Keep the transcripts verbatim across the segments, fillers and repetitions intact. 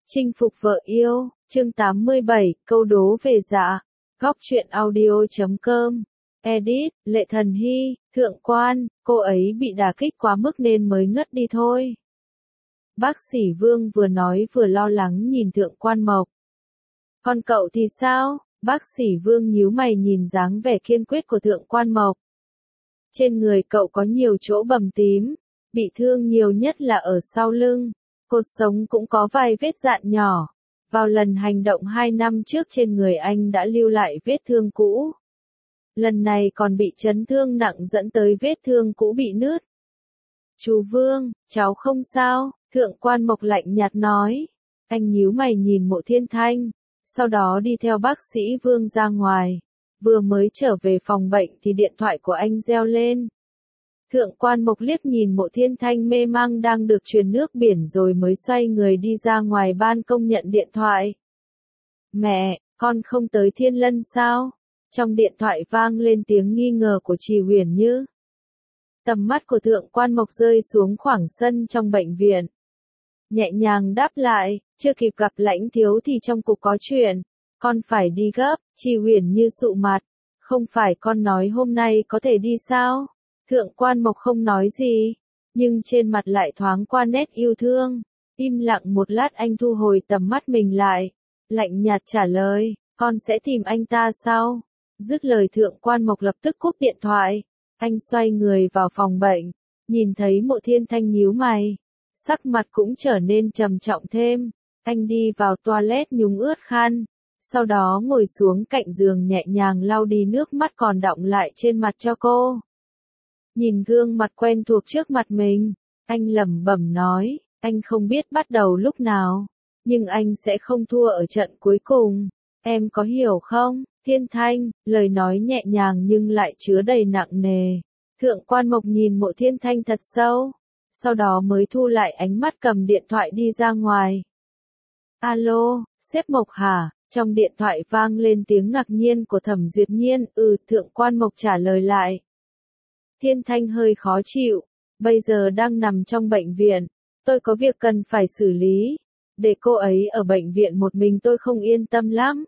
Chinh phục vợ yêu, chương tám mươi bảy, câu đố về dạ. Góc truyện audio chấm com. Edit, Lệ Thần Hy, Thượng Quan, cô ấy bị đả kích quá mức nên mới ngất đi thôi. Bác sĩ Vương vừa nói vừa lo lắng nhìn Thượng Quan Mộc. Còn cậu thì sao? Bác sĩ Vương nhíu mày nhìn dáng vẻ kiên quyết của Thượng Quan Mộc. Trên người cậu có nhiều chỗ bầm tím, bị thương nhiều nhất là ở sau lưng. Cột sống cũng có vài vết dạn nhỏ. Vào lần hành động hai năm trước trên người anh đã lưu lại vết thương cũ. Lần này còn bị chấn thương nặng dẫn tới vết thương cũ bị nứt. Chú Vương, cháu không sao, Thượng Quan Mộc lạnh nhạt nói. Anh nhíu mày nhìn Mộ Thiên Thanh, sau đó đi theo bác sĩ Vương ra ngoài. Vừa mới trở về phòng bệnh thì điện thoại của anh reo lên. Thượng Quan Mộc liếc nhìn Mộ Thiên Thanh mê mang đang được truyền nước biển rồi mới xoay người đi ra ngoài ban công nhận điện thoại. Mẹ, con không tới Thiên Lân sao? Trong điện thoại vang lên tiếng nghi ngờ của Trì Huyền Như. Tầm mắt của Thượng Quan Mộc rơi xuống khoảng sân trong bệnh viện. Nhẹ nhàng đáp lại, chưa kịp gặp Lãnh Thiếu thì trong cục có chuyện. Con phải đi gấp, Trì Huyền Như sụ mặt. Không phải con nói hôm nay có thể đi sao? Thượng Quan Mộc không nói gì, nhưng trên mặt lại thoáng qua nét yêu thương. Im lặng một lát anh thu hồi tầm mắt mình lại, lạnh nhạt trả lời, con sẽ tìm anh ta sau. Dứt lời Thượng Quan Mộc lập tức cúp điện thoại. Anh xoay người vào phòng bệnh, nhìn thấy Mộ Thiên Thanh nhíu mày, sắc mặt cũng trở nên trầm trọng thêm. Anh đi vào toilet nhúng ướt khăn, sau đó ngồi xuống cạnh giường nhẹ nhàng lau đi nước mắt còn đọng lại trên mặt cho cô. Nhìn gương mặt quen thuộc trước mặt mình, anh lẩm bẩm nói, anh không biết bắt đầu lúc nào, nhưng anh sẽ không thua ở trận cuối cùng. Em có hiểu không, Thiên Thanh? Lời nói nhẹ nhàng nhưng lại chứa đầy nặng nề. Thượng Quan Mộc nhìn Mộ Thiên Thanh thật sâu, sau đó mới thu lại ánh mắt cầm điện thoại đi ra ngoài. Alo, sếp Mộc hả? Trong điện thoại vang lên tiếng ngạc nhiên của Thẩm Duyệt Nhiên. Ừ, Thượng Quan Mộc trả lời lại. Thiên Thanh hơi khó chịu, bây giờ đang nằm trong bệnh viện, tôi có việc cần phải xử lý, để cô ấy ở bệnh viện một mình tôi không yên tâm lắm.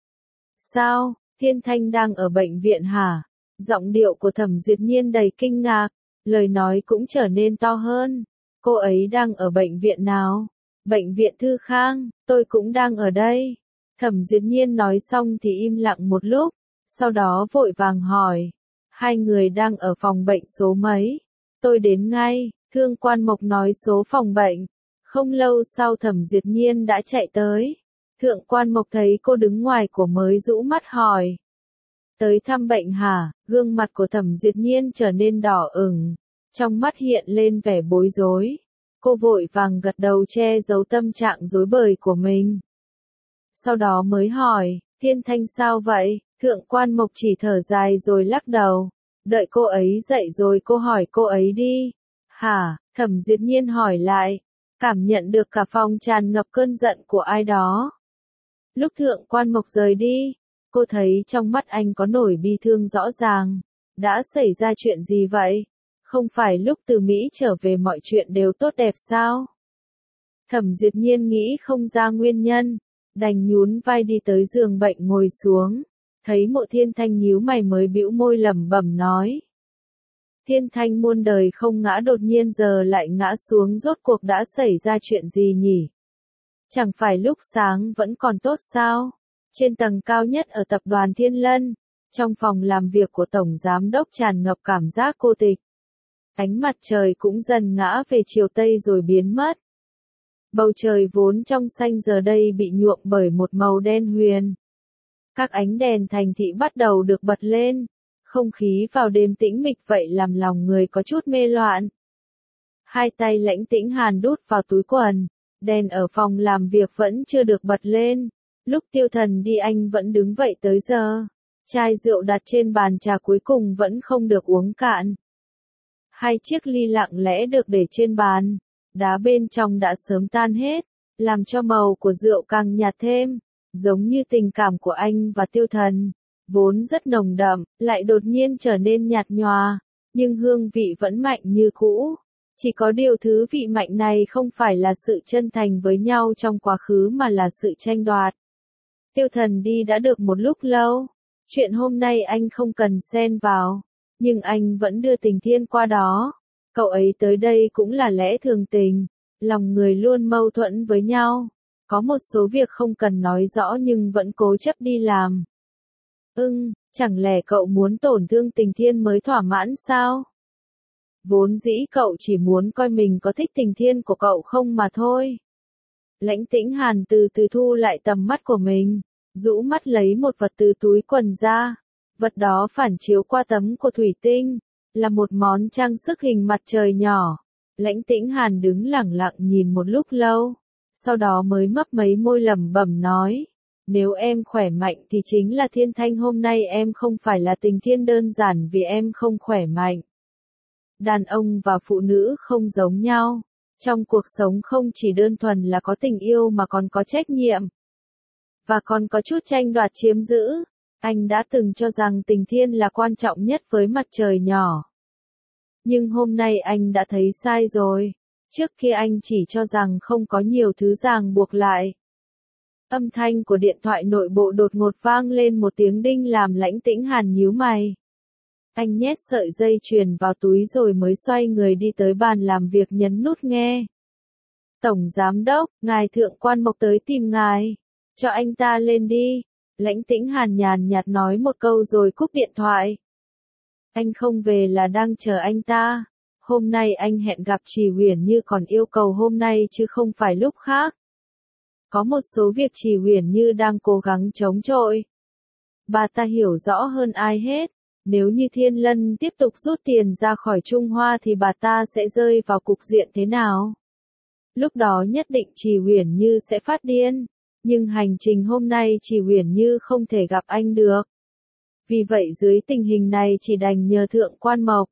Sao, Thiên Thanh đang ở bệnh viện hả? Giọng điệu của Thẩm Duyệt Nhiên đầy kinh ngạc, lời nói cũng trở nên to hơn. Cô ấy đang ở bệnh viện nào? Bệnh viện Thư Khang, tôi cũng đang ở đây. Thẩm Duyệt Nhiên nói xong thì im lặng một lúc, sau đó vội vàng hỏi. Hai người đang ở phòng bệnh số mấy? Tôi đến ngay, Thượng Quan Mộc nói số phòng bệnh. Không lâu sau Thẩm Duyệt Nhiên đã chạy tới. Thượng Quan Mộc thấy cô đứng ngoài của mới rũ mắt hỏi. Tới thăm bệnh hả? Gương mặt của Thẩm Duyệt Nhiên trở nên đỏ ửng, trong mắt hiện lên vẻ bối rối. Cô vội vàng gật đầu che giấu tâm trạng rối bời của mình. Sau đó mới hỏi, Thiên Thanh sao vậy? Thượng Quan Mộc chỉ thở dài rồi lắc đầu. Đợi cô ấy dậy rồi cô hỏi cô ấy đi. Hả? Thẩm Duyệt Nhiên hỏi lại. Cảm nhận được cả phòng tràn ngập cơn giận của ai đó. Lúc Thượng Quan Mộc rời đi, cô thấy trong mắt anh có nổi bi thương rõ ràng. Đã xảy ra chuyện gì vậy? Không phải lúc từ Mỹ trở về mọi chuyện đều tốt đẹp sao? Thẩm Duyệt Nhiên nghĩ không ra nguyên nhân, đành nhún vai đi tới giường bệnh ngồi xuống. Thấy Mộ Thiên Thanh nhíu mày mới bĩu môi lẩm bẩm nói. Thiên Thanh muôn đời không ngã đột nhiên giờ lại ngã xuống, rốt cuộc đã xảy ra chuyện gì nhỉ? Chẳng phải lúc sáng vẫn còn tốt sao? Trên tầng cao nhất ở tập đoàn Thiên Lân, trong phòng làm việc của Tổng Giám Đốc tràn ngập cảm giác cô tịch. Ánh mặt trời cũng dần ngã về chiều tây rồi biến mất. Bầu trời vốn trong xanh giờ đây bị nhuộm bởi một màu đen huyền. Các ánh đèn thành thị bắt đầu được bật lên, không khí vào đêm tĩnh mịch vậy làm lòng người có chút mê loạn. Hai tay Lãnh Tĩnh Hàn đút vào túi quần, đèn ở phòng làm việc vẫn chưa được bật lên. Lúc Tiêu Thần đi anh vẫn đứng vậy tới giờ. Chai rượu đặt trên bàn trà cuối cùng vẫn không được uống cạn. Hai chiếc ly lặng lẽ được để trên bàn, đá bên trong đã sớm tan hết, làm cho màu của rượu càng nhạt thêm. Giống như tình cảm của anh và Tiêu Thần, vốn rất nồng đậm, lại đột nhiên trở nên nhạt nhòa, nhưng hương vị vẫn mạnh như cũ. Chỉ có điều thứ vị mạnh này không phải là sự chân thành với nhau trong quá khứ mà là sự tranh đoạt. Tiêu Thần đi đã được một lúc lâu. Chuyện hôm nay anh không cần xen vào. Nhưng anh vẫn đưa Tình Thiên qua đó. Cậu ấy tới đây cũng là lẽ thường tình. Lòng người luôn mâu thuẫn với nhau. Có một số việc không cần nói rõ nhưng vẫn cố chấp đi làm. Ưng, chẳng lẽ cậu muốn tổn thương Tình Thiên mới thỏa mãn sao? Vốn dĩ cậu chỉ muốn coi mình có thích Tình Thiên của cậu không mà thôi. Lãnh Tĩnh Hàn từ từ thu lại tầm mắt của mình, rũ mắt lấy một vật từ túi quần ra. Vật đó phản chiếu qua tấm của thủy tinh, là một món trang sức hình mặt trời nhỏ. Lãnh Tĩnh Hàn đứng lẳng lặng nhìn một lúc lâu, sau đó mới mấp mấy môi lẩm bẩm nói. Nếu em khỏe mạnh thì chính là Thiên Thanh, hôm nay em không phải là Tình Thiên đơn giản vì em không khỏe mạnh. Đàn ông và phụ nữ không giống nhau. Trong cuộc sống không chỉ đơn thuần là có tình yêu mà còn có trách nhiệm. Và còn có chút tranh đoạt chiếm giữ. Anh đã từng cho rằng Tình Thiên là quan trọng nhất với mặt trời nhỏ. Nhưng hôm nay anh đã thấy sai rồi. Trước kia anh chỉ cho rằng không có nhiều thứ ràng buộc lại. Âm thanh của điện thoại nội bộ đột ngột vang lên một tiếng đinh làm Lãnh Tĩnh Hàn nhíu mày. Anh nhét sợi dây chuyền vào túi rồi mới xoay người đi tới bàn làm việc nhấn nút nghe. Tổng Giám Đốc, ngài Thượng Quan Mộc tới tìm ngài. Cho anh ta lên đi. Lãnh Tĩnh Hàn nhàn nhạt nói một câu rồi cúp điện thoại. Anh không về là đang chờ anh ta. Hôm nay anh hẹn gặp Trì Huyền Như còn yêu cầu hôm nay chứ không phải lúc khác. Có một số việc Trì Huyền Như đang cố gắng chống chọi. Bà ta hiểu rõ hơn ai hết. Nếu như Thiên Lân tiếp tục rút tiền ra khỏi Trung Hoa thì bà ta sẽ rơi vào cục diện thế nào? Lúc đó nhất định Trì Huyền Như sẽ phát điên. Nhưng hành trình hôm nay Trì Huyền Như không thể gặp anh được. Vì vậy dưới tình hình này chỉ đành nhờ Thượng Quan Mộc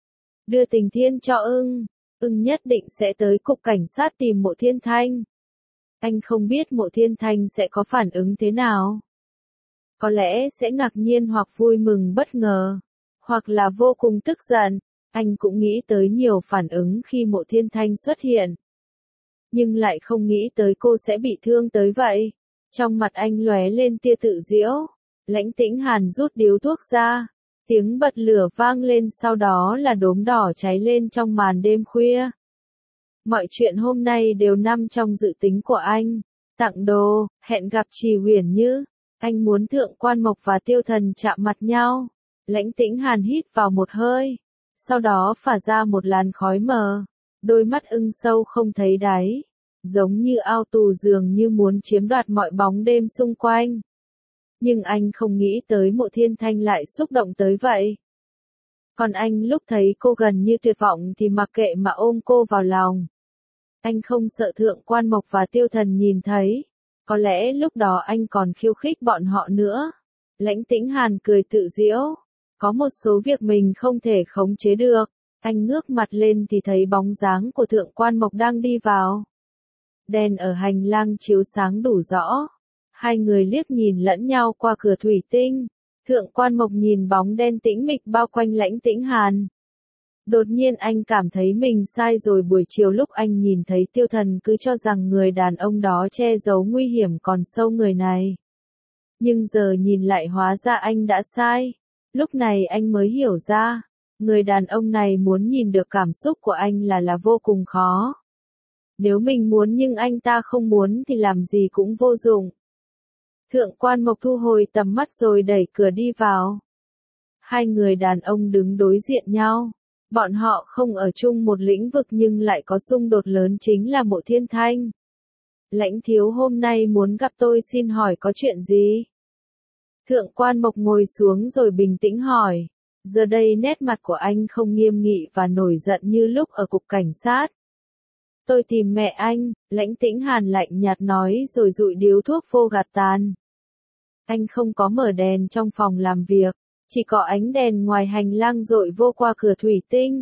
đưa Tình Thiên cho Ưng. Ưng nhất định sẽ tới cục cảnh sát tìm Mộ Thiên Thanh. Anh không biết Mộ Thiên Thanh sẽ có phản ứng thế nào. Có lẽ sẽ ngạc nhiên hoặc vui mừng bất ngờ, hoặc là vô cùng tức giận. Anh cũng nghĩ tới nhiều phản ứng khi Mộ Thiên Thanh xuất hiện. Nhưng lại không nghĩ tới cô sẽ bị thương tới vậy. Trong mặt anh lóe lên tia tự giễu. Lãnh Tĩnh Hàn rút điếu thuốc ra. Tiếng bật lửa vang lên, sau đó là đốm đỏ cháy lên trong màn đêm khuya. Mọi chuyện hôm nay đều nằm trong dự tính của anh. Tặng đồ, hẹn gặp Trì Huyền Như. Anh muốn Thượng Quan Mộc và Tiêu Thần chạm mặt nhau. Lãnh Tĩnh Hàn hít vào một hơi. Sau đó phả ra một làn khói mờ. Đôi mắt Ưng sâu không thấy đáy. Giống như ao tù dường như muốn chiếm đoạt mọi bóng đêm xung quanh. Nhưng anh không nghĩ tới Mộ Thiên Thanh lại xúc động tới vậy. Còn anh lúc thấy cô gần như tuyệt vọng thì mặc kệ mà ôm cô vào lòng. Anh không sợ Thượng Quan Mộc và Tiêu Thần nhìn thấy. Có lẽ lúc đó anh còn khiêu khích bọn họ nữa. Lãnh Tĩnh Hàn cười tự giễu. Có một số việc mình không thể khống chế được. Anh ngước mặt lên thì thấy bóng dáng của Thượng Quan Mộc đang đi vào. Đèn ở hành lang chiếu sáng đủ rõ. Hai người liếc nhìn lẫn nhau qua cửa thủy tinh. Thượng Quan Mộc nhìn bóng đen tĩnh mịch bao quanh Lãnh Tĩnh Hàn. Đột nhiên anh cảm thấy mình sai rồi, buổi chiều lúc anh nhìn thấy Tiêu Thần cứ cho rằng người đàn ông đó che giấu nguy hiểm còn sâu người này. Nhưng giờ nhìn lại hóa ra anh đã sai. Lúc này anh mới hiểu ra, người đàn ông này muốn nhìn được cảm xúc của anh là là vô cùng khó. Nếu mình muốn nhưng anh ta không muốn thì làm gì cũng vô dụng. Thượng Quan Mộc thu hồi tầm mắt rồi đẩy cửa đi vào. Hai người đàn ông đứng đối diện nhau. Bọn họ không ở chung một lĩnh vực nhưng lại có xung đột lớn, chính là Mộ Thiên Thanh. Lãnh thiếu hôm nay muốn gặp tôi, xin hỏi có chuyện gì? Thượng Quan Mộc ngồi xuống rồi bình tĩnh hỏi. Giờ đây nét mặt của anh không nghiêm nghị và nổi giận như lúc ở cục cảnh sát. Tôi tìm mẹ anh, Lãnh Tĩnh Hàn lạnh nhạt nói rồi dụi điếu thuốc phô gạt tàn. Anh không có mở đèn trong phòng làm việc. Chỉ có ánh đèn ngoài hành lang dội vô qua cửa thủy tinh.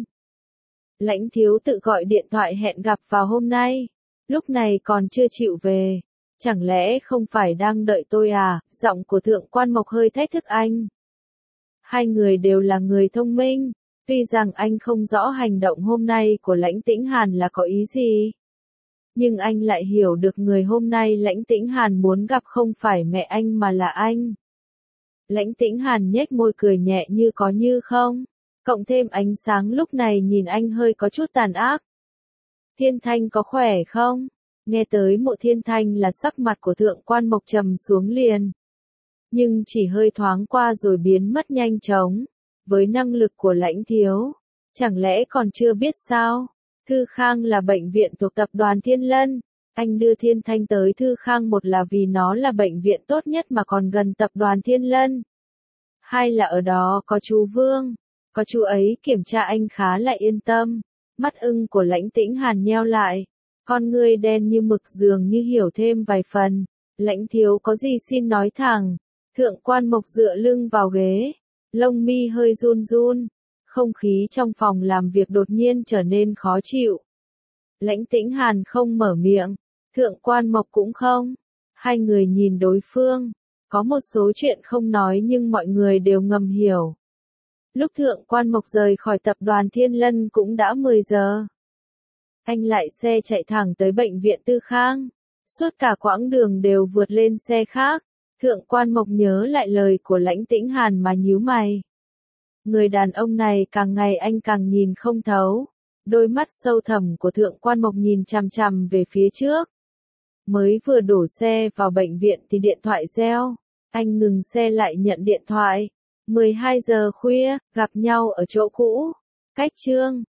Lãnh thiếu tự gọi điện thoại hẹn gặp vào hôm nay. Lúc này còn chưa chịu về. Chẳng lẽ không phải đang đợi tôi à? Giọng của Thượng Quan Mộc hơi thách thức anh. Hai người đều là người thông minh. Tuy rằng anh không rõ hành động hôm nay của Lãnh Tĩnh Hàn là có ý gì, nhưng anh lại hiểu được người hôm nay Lãnh Tĩnh Hàn muốn gặp không phải mẹ anh mà là anh. Lãnh Tĩnh Hàn nhếch môi cười nhẹ như có như không, cộng thêm ánh sáng lúc này nhìn anh hơi có chút tàn ác. Thiên Thanh có khỏe không? Nghe tới Mộ Thiên Thanh là sắc mặt của Thượng Quan Mộc trầm xuống liền. Nhưng chỉ hơi thoáng qua rồi biến mất nhanh chóng. Với năng lực của Lãnh thiếu, chẳng lẽ còn chưa biết sao? Thư Khang là bệnh viện thuộc tập đoàn Thiên Lân. Anh đưa Thiên Thanh tới Thư Khang một là vì nó là bệnh viện tốt nhất mà còn gần tập đoàn Thiên Lân. Hai là ở đó có chú Vương. Có chú ấy kiểm tra anh khá là yên tâm. Mắt ưng của Lãnh Tĩnh Hàn nheo lại. Con ngươi đen như mực dường như hiểu thêm vài phần. Lãnh thiếu có gì xin nói thẳng. Thượng Quan Mộc dựa lưng vào ghế. Lông mi hơi run run. Không khí trong phòng làm việc đột nhiên trở nên khó chịu. Lãnh Tĩnh Hàn không mở miệng. Thượng Quan Mộc cũng không. Hai người nhìn đối phương. Có một số chuyện không nói nhưng mọi người đều ngầm hiểu. Lúc Thượng Quan Mộc rời khỏi tập đoàn Thiên Lân cũng đã mười giờ. Anh lại xe chạy thẳng tới bệnh viện Tư Khang. Suốt cả quãng đường đều vượt lên xe khác. Thượng Quan Mộc nhớ lại lời của Lãnh Tĩnh Hàn mà nhíu mày. Người đàn ông này càng ngày anh càng nhìn không thấu. Đôi mắt sâu thẳm của Thượng Quan Mộc nhìn chằm chằm về phía trước. Mới vừa đổ xe vào bệnh viện thì điện thoại reo. Anh ngừng xe lại nhận điện thoại. mười hai giờ khuya, gặp nhau ở chỗ cũ. Cách Trương.